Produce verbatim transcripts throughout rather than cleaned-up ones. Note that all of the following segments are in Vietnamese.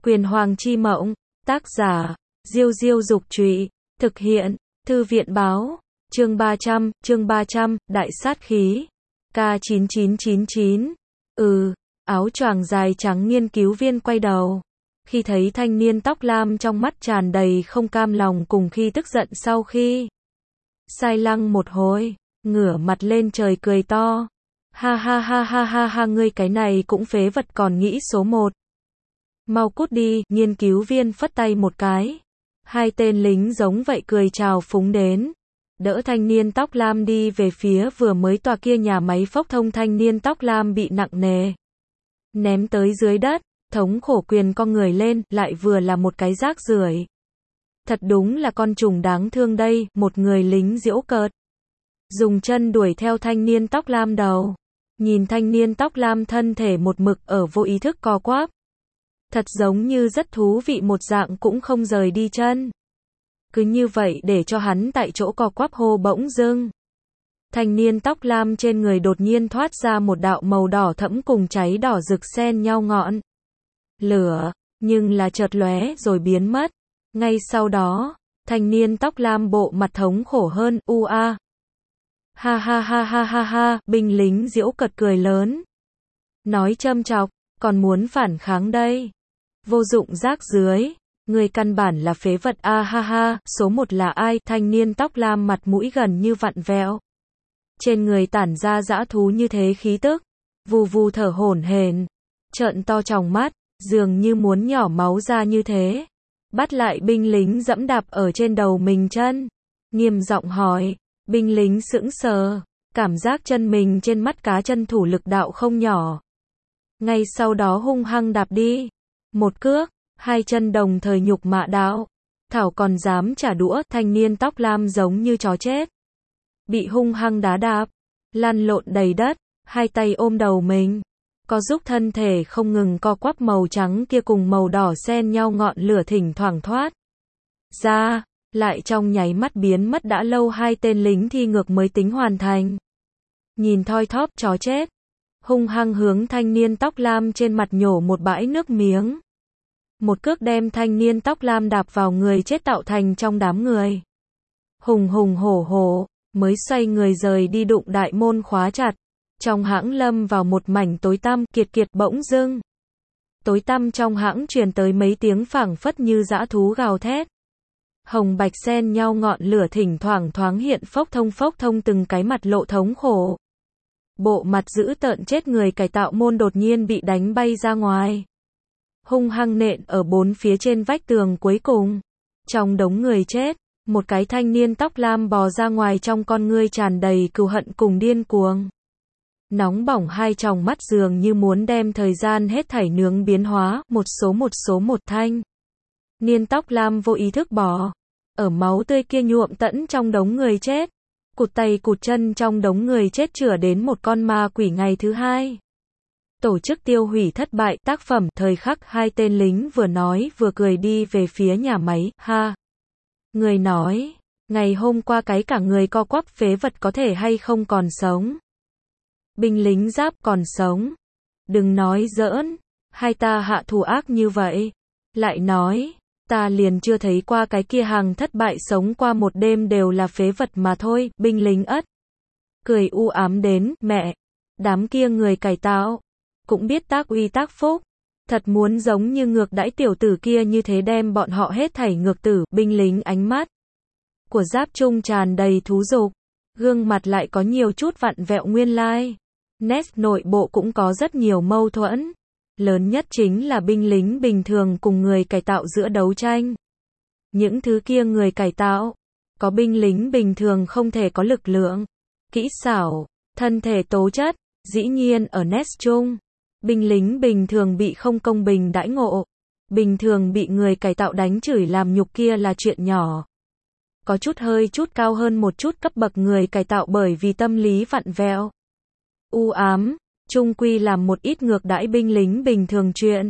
Quyền Hoàng chi mộng, tác giả, Diêu Diêu Dục Trụy, thực hiện, Thư viện Báo, chương ba trăm, chương ba trăm, Đại sát khí, K chín chín chín chín, ừ, áo choàng dài trắng nghiên cứu viên quay đầu. Khi thấy thanh niên tóc lam trong mắt tràn đầy không cam lòng cùng khi tức giận sau khi sai lăng một hồi, ngửa mặt lên trời cười to. Ha ha ha ha ha ha, ngươi cái này cũng phế vật còn nghĩ số một. Mau cút đi, nghiên cứu viên phất tay một cái. Hai tên lính giống vậy cười chào phúng đến. Đỡ thanh niên tóc lam đi về phía vừa mới tòa kia nhà máy phốc thông. Thanh niên tóc lam bị nặng nề ném tới dưới đất, thống khổ quyền cong người lên, lại vừa là một cái rác rưởi. Thật đúng là con trùng đáng thương đây, một người lính giễu cợt. Dùng chân đuổi theo thanh niên tóc lam đầu. Nhìn thanh niên tóc lam thân thể một mực ở vô ý thức co quắp. Thật giống như rất thú vị một dạng cũng không rời đi chân. Cứ như vậy để cho hắn tại chỗ co quắp hô bỗng dưng. Thanh niên tóc lam trên người đột nhiên thoát ra một đạo màu đỏ thẫm cùng cháy đỏ rực xen nhau ngọn lửa, nhưng là chợt lóe rồi biến mất. Ngay sau đó, thanh niên tóc lam bộ mặt thống khổ hơn, u a. Ha ha ha ha ha ha, binh lính giễu cợt cười lớn. Nói châm chọc, còn muốn phản kháng đây. Vô dụng rác dưới, người căn bản là phế vật a ha ha, số một là ai? Thanh niên tóc lam mặt mũi gần như vặn vẹo. Trên người tản ra dã thú như thế khí tức, vù vù thở hổn hển, trợn to tròng mắt, dường như muốn nhỏ máu ra như thế. Bắt lại binh lính dẫm đạp ở trên đầu mình chân, nghiêm giọng hỏi. Binh lính sững sờ, cảm giác chân mình trên mắt cá chân thủ lực đạo không nhỏ. Ngay sau đó hung hăng đạp đi. Một cước, hai chân đồng thời nhục mạ đạo. Thảo còn dám trả đũa, thanh niên tóc lam giống như chó chết. Bị hung hăng đá đạp, lăn lộn đầy đất, hai tay ôm đầu mình. Có giúp thân thể không ngừng co quắp màu trắng kia cùng màu đỏ xen nhau ngọn lửa thỉnh thoảng thoát ra. Lại trong nháy mắt biến mất đã lâu. Hai tên lính thi ngược mới tính hoàn thành. Nhìn thoi thóp chó chết, hung hăng hướng thanh niên tóc lam trên mặt nhổ một bãi nước miếng. Một cước đem thanh niên tóc lam đạp vào người chết tạo thành trong đám người. Hùng hùng hổ hổ, mới xoay người rời đi đụng đại môn khóa chặt. Trong hãng lâm vào một mảnh tối tăm, kiệt kiệt bỗng dưng. Tối tăm trong hãng truyền tới mấy tiếng phảng phất như dã thú gào thét. Hồng bạch xen nhau ngọn lửa thỉnh thoảng thoáng hiện phốc thông phốc thông từng cái mặt lộ thống khổ. Bộ mặt dữ tợn chết người cải tạo môn đột nhiên bị đánh bay ra ngoài. Hung hăng nện ở bốn phía trên vách tường cuối cùng. Trong đống người chết, một cái thanh niên tóc lam bò ra ngoài trong con ngươi tràn đầy cừu hận cùng điên cuồng. Nóng bỏng hai tròng mắt dường như muốn đem thời gian hết thảy nướng biến hóa, một số một số một thanh. Niên tóc lam vô ý thức bỏ ở máu tươi kia nhuộm tẫn trong đống người chết, cụt tay cụt chân trong đống người chết chữa đến một con ma quỷ. Ngày thứ hai, tổ chức tiêu hủy thất bại. Tác phẩm thời khắc. Hai tên lính vừa nói vừa cười đi về phía nhà máy. Ha, người nói, ngày hôm qua cái cả người co quắp phế vật có thể hay không còn sống? Binh lính giáp còn sống? Đừng nói giỡn, hai ta hạ thủ ác như vậy. Lại nói, ta liền chưa thấy qua cái kia hàng thất bại sống qua một đêm đều là phế vật mà thôi. Binh lính ất cười u ám đến, mẹ, đám kia người cải tạo cũng biết tác uy tác phúc, thật muốn giống như ngược đãi tiểu tử kia như thế đem bọn họ hết thảy ngược tử. Binh lính ánh mắt của giáp trung tràn đầy thú dục, gương mặt lại có nhiều chút vặn vẹo. Nguyên lai nét nội bộ cũng có rất nhiều mâu thuẫn. Lớn nhất chính là binh lính bình thường cùng người cải tạo giữa đấu tranh. Những thứ kia người cải tạo, có binh lính bình thường không thể có lực lượng, kỹ xảo, thân thể tố chất. Dĩ nhiên ở nét chung, binh lính bình thường bị không công bình đãi ngộ, bình thường bị người cải tạo đánh chửi làm nhục kia là chuyện nhỏ. Có chút hơi chút cao hơn một chút cấp bậc người cải tạo bởi vì tâm lý vặn vẹo, u ám, chung quy làm một ít ngược đãi binh lính bình thường chuyện.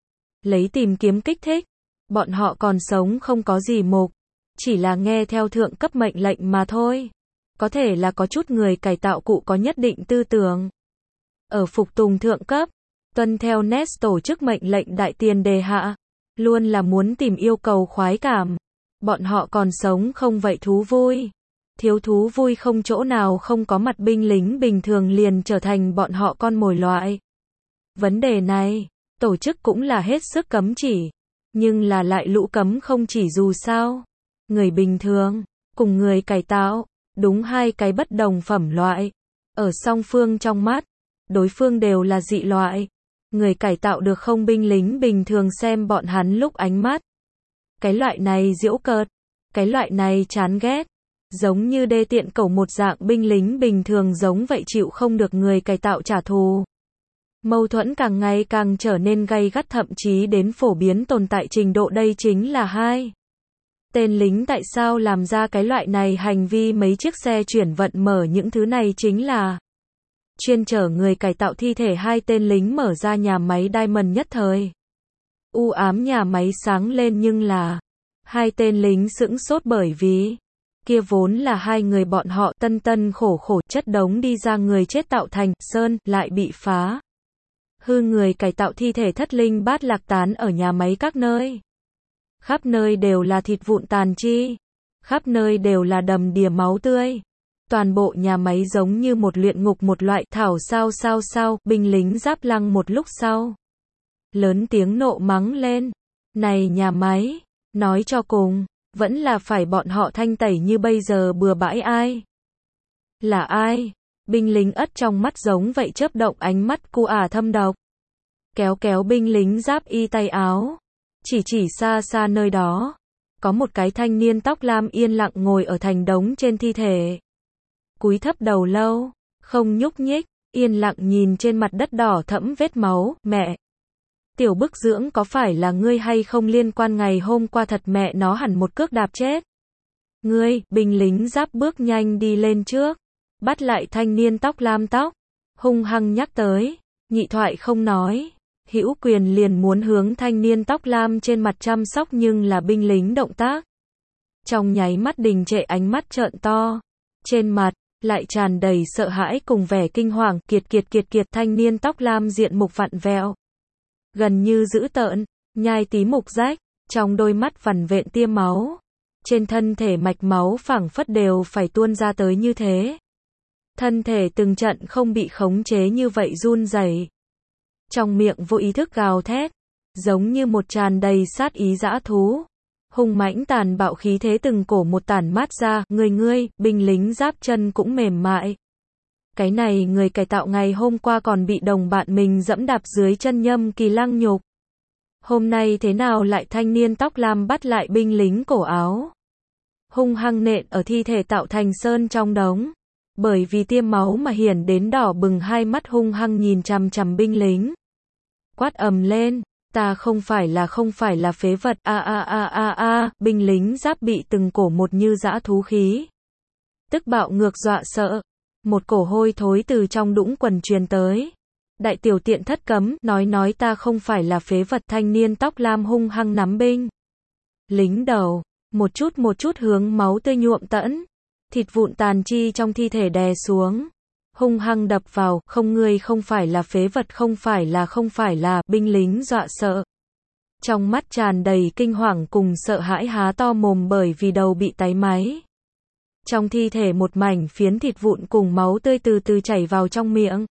Lấy tìm kiếm kích thích, bọn họ còn sống không có gì mục, chỉ là nghe theo thượng cấp mệnh lệnh mà thôi. Có thể là có chút người cải tạo cụ có nhất định tư tưởng. Ở phục tùng thượng cấp, tuân theo nét tổ chức mệnh lệnh đại tiền đề hạ. luôn là muốn tìm yêu cầu khoái cảm. Bọn họ còn sống không vậy thú vui. Thiếu thú vui không chỗ nào không có mặt binh lính bình thường liền trở thành bọn họ con mồi loại. Vấn đề này, tổ chức cũng là hết sức cấm chỉ. Nhưng là lại lũ cấm không chỉ dù sao. Người bình thường, cùng người cải tạo, đúng hai cái bất đồng phẩm loại. Ở song phương trong mắt, đối phương đều là dị loại. Người cải tạo được không binh lính bình thường xem bọn hắn lúc ánh mắt. Cái loại này giễu cợt, cái loại này chán ghét. Giống như đê tiện cẩu một dạng binh lính bình thường giống vậy chịu không được người cải tạo trả thù. Mâu thuẫn càng ngày càng trở nên gay gắt thậm chí đến phổ biến tồn tại trình độ đây chính là hai. Tên lính tại sao làm ra cái loại này hành vi mấy chiếc xe chuyển vận mở những thứ này chính là chuyên chở người cải tạo thi thể hai tên lính mở ra nhà máy Diamond nhất thời. U ám nhà máy sáng lên nhưng là hai tên lính sững sốt bởi vì kia vốn là hai người bọn họ tân tân khổ khổ chất đống đi ra người chết tạo thành sơn lại bị phá. Hư người cải tạo thi thể thất linh bát lạc tán ở nhà máy các nơi. Khắp nơi đều là thịt vụn tàn chi. Khắp nơi đều là đầm đìa máu tươi. Toàn bộ nhà máy giống như một luyện ngục một loại thảo sao sao sao, binh lính giáp lăng một lúc sau. Lớn tiếng nộ mắng lên. Này nhà máy, nói cho cùng, vẫn là phải bọn họ thanh tẩy như bây giờ bừa bãi ai. Là ai? Binh lính ất trong mắt giống vậy chớp động ánh mắt cu ả thâm độc. Kéo kéo binh lính giáp y tay áo. Chỉ chỉ xa xa nơi đó. Có một cái thanh niên tóc lam yên lặng ngồi ở thành đống trên thi thể. Cúi thấp đầu lâu, không nhúc nhích, yên lặng nhìn trên mặt đất đỏ thẫm vết máu, mẹ. Tiểu bức dưỡng có phải là ngươi hay không liên quan ngày hôm qua thật mẹ nó hẳn một cước đạp chết. Ngươi, binh lính giáp bước nhanh đi lên trước. Bắt lại thanh niên tóc lam tóc. Hung hăng nhắc tới. Nhị thoại không nói. Hữu quyền liền muốn hướng thanh niên tóc lam trên mặt chăm sóc nhưng là binh lính động tác. Trong nháy mắt đình trệ ánh mắt trợn to. Trên mặt, lại tràn đầy sợ hãi cùng vẻ kinh hoàng. Kiệt kiệt kiệt kiệt thanh niên tóc lam diện mục vặn vẹo. Gần như dữ tợn, nhai tí mục rách. Trong đôi mắt vằn vện tia máu. Trên thân thể mạch máu phảng phất đều phải tuôn ra tới như thế. Thân thể từng trận không bị khống chế như vậy run rẩy. Trong miệng vô ý thức gào thét, giống như một tràn đầy sát ý dã thú. Hung mãnh tàn bạo khí thế từng cổ một tản mát ra, người ngươi, binh lính giáp chân cũng mềm mại. Cái này người cải tạo ngày hôm qua còn bị đồng bạn mình dẫm đạp dưới chân nhâm kỳ lăng nhục. Hôm nay thế nào lại thanh niên tóc lam bắt lại binh lính cổ áo. Hung hăng nện ở thi thể tạo thành sơn trong đống. Bởi vì tiêm máu mà hiển đến đỏ bừng hai mắt hung hăng nhìn chằm chằm binh lính. Quát ầm lên, ta không phải là không phải là phế vật, a a a a a, binh lính giáp bị từng cổ một như dã thú khí. Tức bạo ngược dọa sợ, một cổ hôi thối từ trong đũng quần truyền tới. Đại tiểu tiện thất cấm, nói nói ta không phải là phế vật thanh niên tóc lam hung hăng nắm binh. Lính đầu, một chút một chút hướng máu tươi nhuộm tẫn. Thịt vụn tàn chi trong thi thể đè xuống. Hung hăng đập vào, không ngươi không phải là phế vật không phải là không phải là, binh lính dọa sợ. Trong mắt tràn đầy kinh hoàng cùng sợ hãi há to mồm bởi vì đầu bị táy máy. Trong thi thể một mảnh phiến thịt vụn cùng máu tươi từ từ chảy vào trong miệng.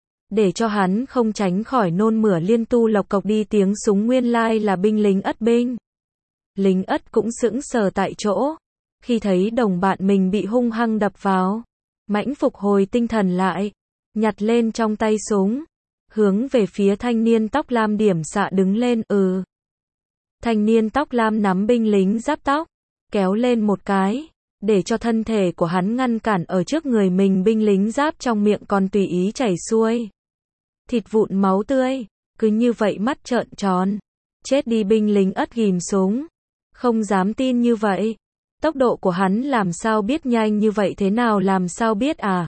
Để cho hắn không tránh khỏi nôn mửa liên tu lộc cộc đi tiếng súng nguyên lai là binh lính ất binh. Lính ất cũng sững sờ tại chỗ. Khi thấy đồng bạn mình bị hung hăng đập vào, mãnh phục hồi tinh thần lại, nhặt lên trong tay súng, hướng về phía thanh niên tóc lam điểm xạ đứng lên, ừ. Thanh niên tóc lam nắm binh lính giáp tóc, kéo lên một cái, để cho thân thể của hắn ngăn cản ở trước người mình binh lính giáp trong miệng còn tùy ý chảy xuôi. Thịt vụn máu tươi, cứ như vậy mắt trợn tròn. Chết đi binh lính ất ghim súng. Không dám tin như vậy. Tốc độ của hắn làm sao biết nhanh như vậy thế nào làm sao biết à?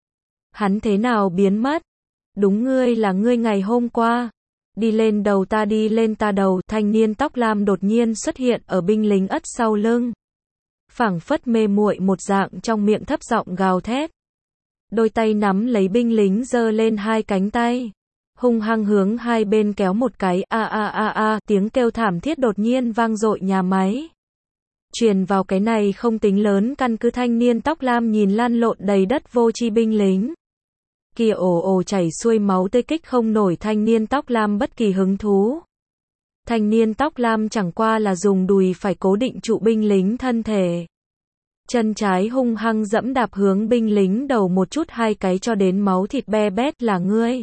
Hắn thế nào biến mất? Đúng ngươi là ngươi ngày hôm qua. Đi lên đầu ta đi lên ta đầu, thanh niên tóc lam đột nhiên xuất hiện ở binh lính ất sau lưng. Phảng phất mê muội một dạng trong miệng thấp giọng gào thét. Đôi tay nắm lấy binh lính giơ lên hai cánh tay. hung hăng hướng hai bên kéo một cái, a a a a, tiếng kêu thảm thiết đột nhiên vang dội nhà máy. Truyền vào cái này không tính lớn căn cứ thanh niên tóc lam nhìn lăn lộn đầy đất vô tri binh lính. Kia ồ ồ chảy xuôi máu tươi kích không nổi thanh niên tóc lam bất kỳ hứng thú. Thanh niên tóc lam chẳng qua là dùng đùi phải cố định trụ binh lính thân thể. Chân trái hung hăng dẫm đạp hướng binh lính đầu một chút hai cái cho đến máu thịt be bét là ngươi.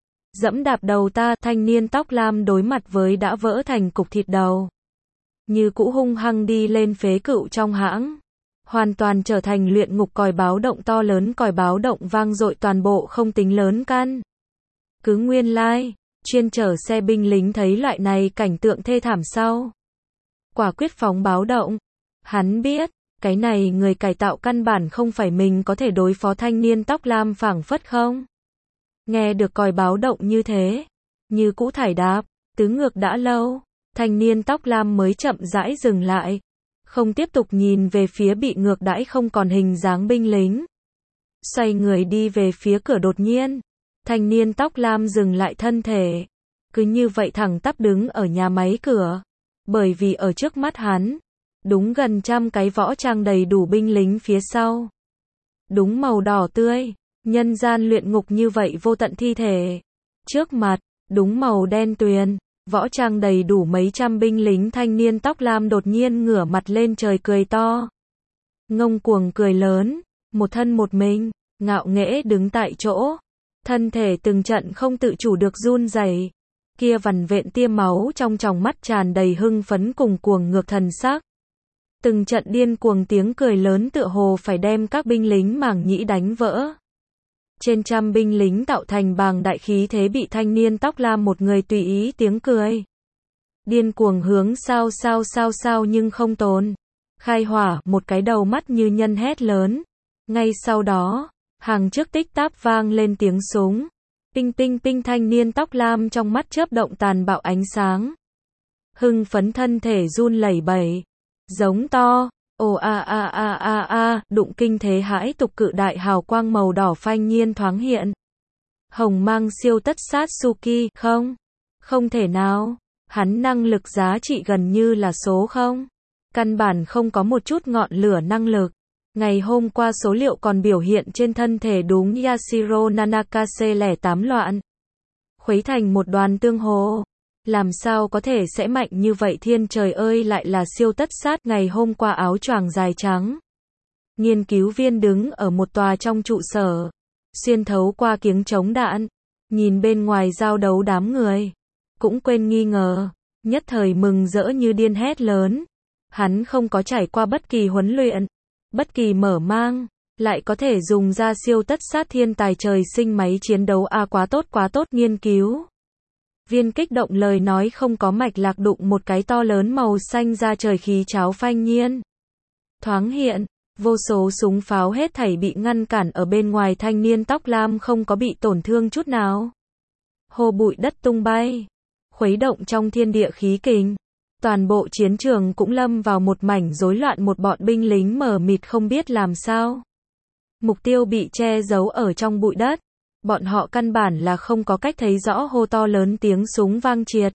Dẫm đạp đầu ta, thanh niên tóc lam đối mặt với đã vỡ thành cục thịt đầu. Như cũ hung hăng đi lên phế cựu trong hãng. Hoàn toàn trở thành luyện ngục còi báo động to lớn, còi báo động vang dội toàn bộ không tính lớn căn. Cứ nguyên lai, like, chuyên chở xe binh lính thấy loại này cảnh tượng thê thảm sau. Quả quyết phóng báo động. Hắn biết, cái này người cải tạo căn bản không phải mình có thể đối phó thanh niên tóc lam phảng phất không. Nghe được còi báo động như thế, như cũ thải đạp, tứ ngược đã lâu, thanh niên tóc lam mới chậm rãi dừng lại, không tiếp tục nhìn về phía bị ngược đãi không còn hình dáng binh lính. Xoay người đi về phía cửa đột nhiên, thanh niên tóc lam dừng lại thân thể, cứ như vậy thẳng tắp đứng ở nhà máy cửa, bởi vì ở trước mắt hắn, đúng gần trăm cái võ trang đầy đủ binh lính phía sau. Đúng màu đỏ tươi. Nhân gian luyện ngục như vậy vô tận thi thể. Trước mặt, đúng màu đen tuyền, võ trang đầy đủ mấy trăm binh lính thanh niên tóc lam đột nhiên ngửa mặt lên trời cười to. Ngông cuồng cười lớn, một thân một mình, ngạo nghễ đứng tại chỗ. Thân thể từng trận không tự chủ được run rẩy. Kia vằn vện tia máu trong tròng mắt tràn đầy hưng phấn cùng cuồng ngược thần sắc. Từng trận điên cuồng tiếng cười lớn tựa hồ phải đem các binh lính màng nhĩ đánh vỡ. Trên trăm binh lính tạo thành bàng đại khí thế bị thanh niên tóc lam một người tùy ý tiếng cười. Điên cuồng hướng sao sao sao sao nhưng không tồn. Khai hỏa, một cái đầu mắt như nhân hét lớn. Ngay sau đó, hàng trước tích táp vang lên tiếng súng. Pinh pinh pinh thanh niên tóc lam trong mắt chớp động tàn bạo ánh sáng. Hưng phấn thân thể run lẩy bẩy. Giống to. Ồ a a a a a, đụng kinh thế hãi tục cự đại hào quang màu đỏ phanh nhiên thoáng hiện. Hồng mang siêu tất sát Suki, không? Không thể nào. Hắn năng lực giá trị gần như là số không. Căn bản không có một chút ngọn lửa năng lực. Ngày hôm qua số liệu còn biểu hiện trên thân thể đúng Yashiro Nanakase lẻ tám loạn. Khuấy thành một đoàn tương hồ. Làm sao có thể sẽ mạnh như vậy thiên trời ơi lại là siêu tất sát ngày hôm qua áo choàng dài trắng. Nghiên cứu viên đứng ở một tòa trong trụ sở. Xuyên thấu qua kiếng chống đạn. Nhìn bên ngoài giao đấu đám người. Cũng quên nghi ngờ. Nhất thời mừng rỡ như điên hét lớn. Hắn không có trải qua bất kỳ huấn luyện. Bất kỳ mở mang. Lại có thể dùng ra siêu tất sát thiên tài trời sinh máy chiến đấu a à, quá tốt quá tốt nghiên cứu. Viên kích động lời nói không có mạch lạc đụng một cái to lớn màu xanh ra trời khí cháo phanh nhiên. Thoáng hiện, vô số súng pháo hết thảy bị ngăn cản ở bên ngoài thanh niên tóc lam không có bị tổn thương chút nào. Hồ bụi đất tung bay, khuấy động trong thiên địa khí kình. Toàn bộ chiến trường cũng lâm vào một mảnh rối loạn một bọn binh lính mờ mịt không biết làm sao. Mục tiêu bị che giấu ở trong bụi đất. Bọn họ căn bản là không có cách thấy rõ hô to lớn tiếng súng vang triệt.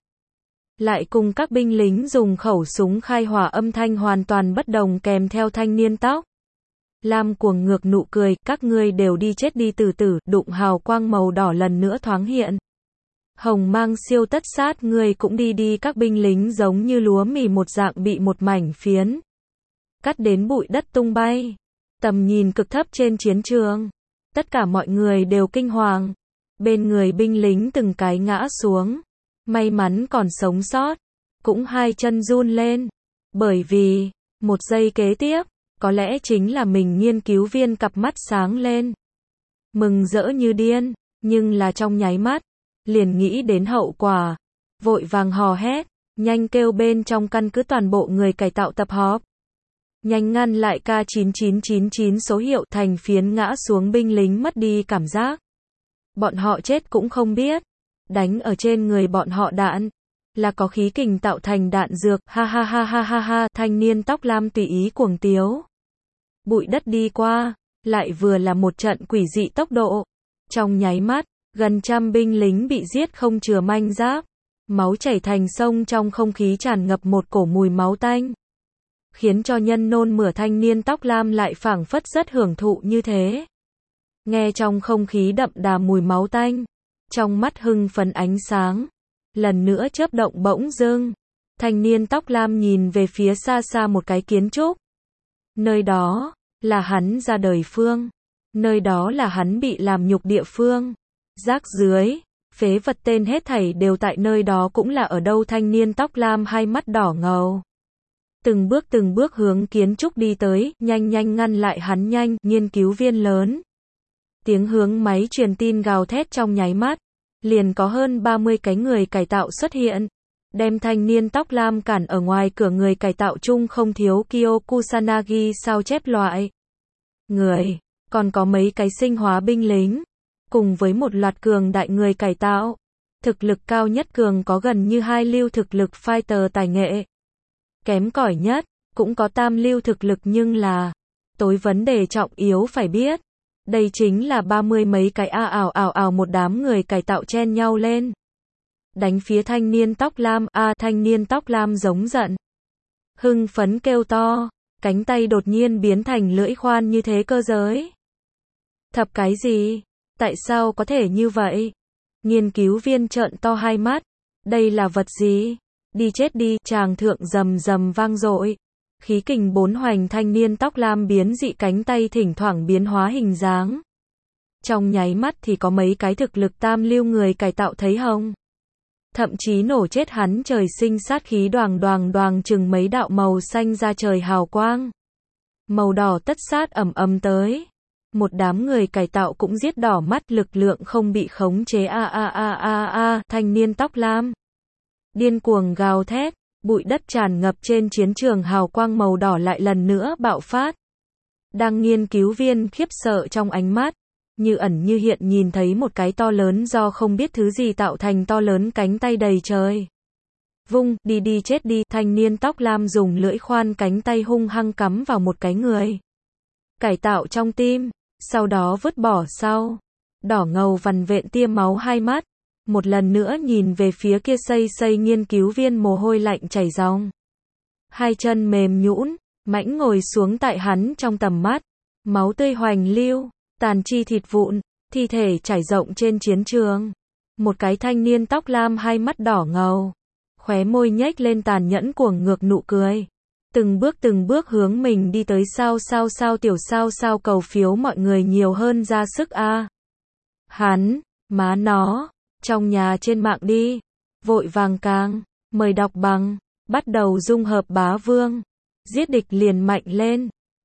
Lại cùng các binh lính dùng khẩu súng khai hỏa âm thanh hoàn toàn bất đồng kèm theo thanh niên tóc lam cuồng ngược nụ cười, các ngươi đều đi chết đi từ từ, đụng hào quang màu đỏ lần nữa thoáng hiện. Hồng mang siêu tất sát ngươi cũng đi đi các binh lính giống như lúa mì một dạng bị một mảnh phiến. Cắt đến bụi đất tung bay. Tầm nhìn cực thấp trên chiến trường. Tất cả mọi người đều kinh hoàng. Bên người binh lính từng cái ngã xuống. May mắn còn sống sót. Cũng hai chân run lên. Bởi vì, một giây kế tiếp, có lẽ chính là mình nghiên cứu viên cặp mắt sáng lên. Mừng rỡ như điên, nhưng là trong nháy mắt. Liền nghĩ đến hậu quả. Vội vàng hò hét, nhanh kêu bên trong căn cứ toàn bộ người cải tạo tập họp. Nhanh ngăn lại K chín chín chín chín số hiệu thành phiến ngã xuống binh lính mất đi cảm giác. Bọn họ chết cũng không biết. Đánh ở trên người bọn họ đạn. Là có khí kình tạo thành đạn dược. Ha ha ha ha ha ha. Thanh niên tóc lam tùy ý cuồng tiếu. Bụi đất đi qua. Lại vừa là một trận quỷ dị tốc độ. Trong nháy mắt. Gần trăm binh lính bị giết không chừa manh giáp. Máu chảy thành sông, trong không khí tràn ngập một cổ mùi máu tanh. Khiến cho nhân nôn mửa thanh niên tóc lam lại phảng phất rất hưởng thụ như thế. Nghe trong không khí đậm đà mùi máu tanh. Trong mắt hưng phấn ánh sáng. Lần nữa chớp động bỗng dưng. Thanh niên tóc lam nhìn về phía xa xa một cái kiến trúc. Nơi đó là hắn ra đời phương. Nơi đó là hắn bị làm nhục địa phương. Rác dưới, phế vật tên hết thảy đều tại nơi đó, cũng là ở đâu? Thanh niên tóc lam hai mắt đỏ ngầu. Từng bước từng bước hướng kiến trúc đi tới, nhanh nhanh ngăn lại hắn. Nhanh, nghiên cứu viên lớn. Tiếng hướng máy truyền tin gào thét, trong nháy mắt. Liền có hơn ba mươi cái người cải tạo xuất hiện. Đem thanh niên tóc lam cản ở ngoài cửa. Người cải tạo chung không thiếu Kyo Kusanagi sao chép loại người. Còn có mấy cái sinh hóa binh lính. Cùng với một loạt cường đại người cải tạo. Thực lực cao nhất cường có gần như hai lưu thực lực fighter tài nghệ. Kém cỏi nhất, cũng có tam lưu thực lực, nhưng là tối vấn đề trọng yếu phải biết. Đây chính là ba mươi mấy cái a ảo ảo ảo một đám người cải tạo chen nhau lên. Đánh phía thanh niên tóc lam. A thanh niên tóc lam giống giận. Hưng phấn kêu to. Cánh tay đột nhiên biến thành lưỡi khoan như thế cơ giới. Thập cái gì? Tại sao có thể như vậy? Nghiên cứu viên trợn to hai mắt. Đây là vật gì? Đi chết đi, tràng thượng rầm rầm vang dội. Khí kình bốn hoành, thanh niên tóc lam biến dị, cánh tay thỉnh thoảng biến hóa hình dáng. Trong nháy mắt thì có mấy cái thực lực tam lưu người cải tạo thấy hông. Thậm chí nổ chết hắn. Trời sinh sát khí đoàng đoàng đoàng, chừng mấy đạo màu xanh ra trời hào quang. Màu đỏ tất sát ầm ầm tới. Một đám người cải tạo cũng giết đỏ mắt, lực lượng không bị khống chế. A a a a a, thanh niên tóc lam điên cuồng gào thét, bụi đất tràn ngập trên chiến trường, hào quang màu đỏ lại lần nữa bạo phát. Đang nghiên cứu viên khiếp sợ, trong ánh mắt như ẩn như hiện nhìn thấy một cái to lớn do không biết thứ gì tạo thành, to lớn cánh tay đầy trời. Vung, đi đi chết đi, thanh niên tóc lam dùng lưỡi khoan cánh tay hung hăng cắm vào một cái người cải tạo trong tim, sau đó vứt bỏ sau. Đỏ ngầu vằn vện tia máu hai mắt. Một lần nữa nhìn về phía kia xây xây nghiên cứu viên, mồ hôi lạnh chảy ròng. Hai chân mềm nhũn, mãnh ngồi xuống tại hắn trong tầm mắt. Máu tươi hoành lưu, tàn chi thịt vụn, thi thể trải rộng trên chiến trường. Một cái thanh niên tóc lam hai mắt đỏ ngầu, khóe môi nhếch lên tàn nhẫn cuồng ngược nụ cười. Từng bước từng bước hướng mình đi tới. Sao sao sao tiểu sao sao cầu phiếu mọi người nhiều hơn ra sức a. Hắn, má nó, trong nhà trên mạng đi. Vội vàng càng, mời đọc bằng, bắt đầu dung hợp bá vương. Giết địch liền mạnh lên.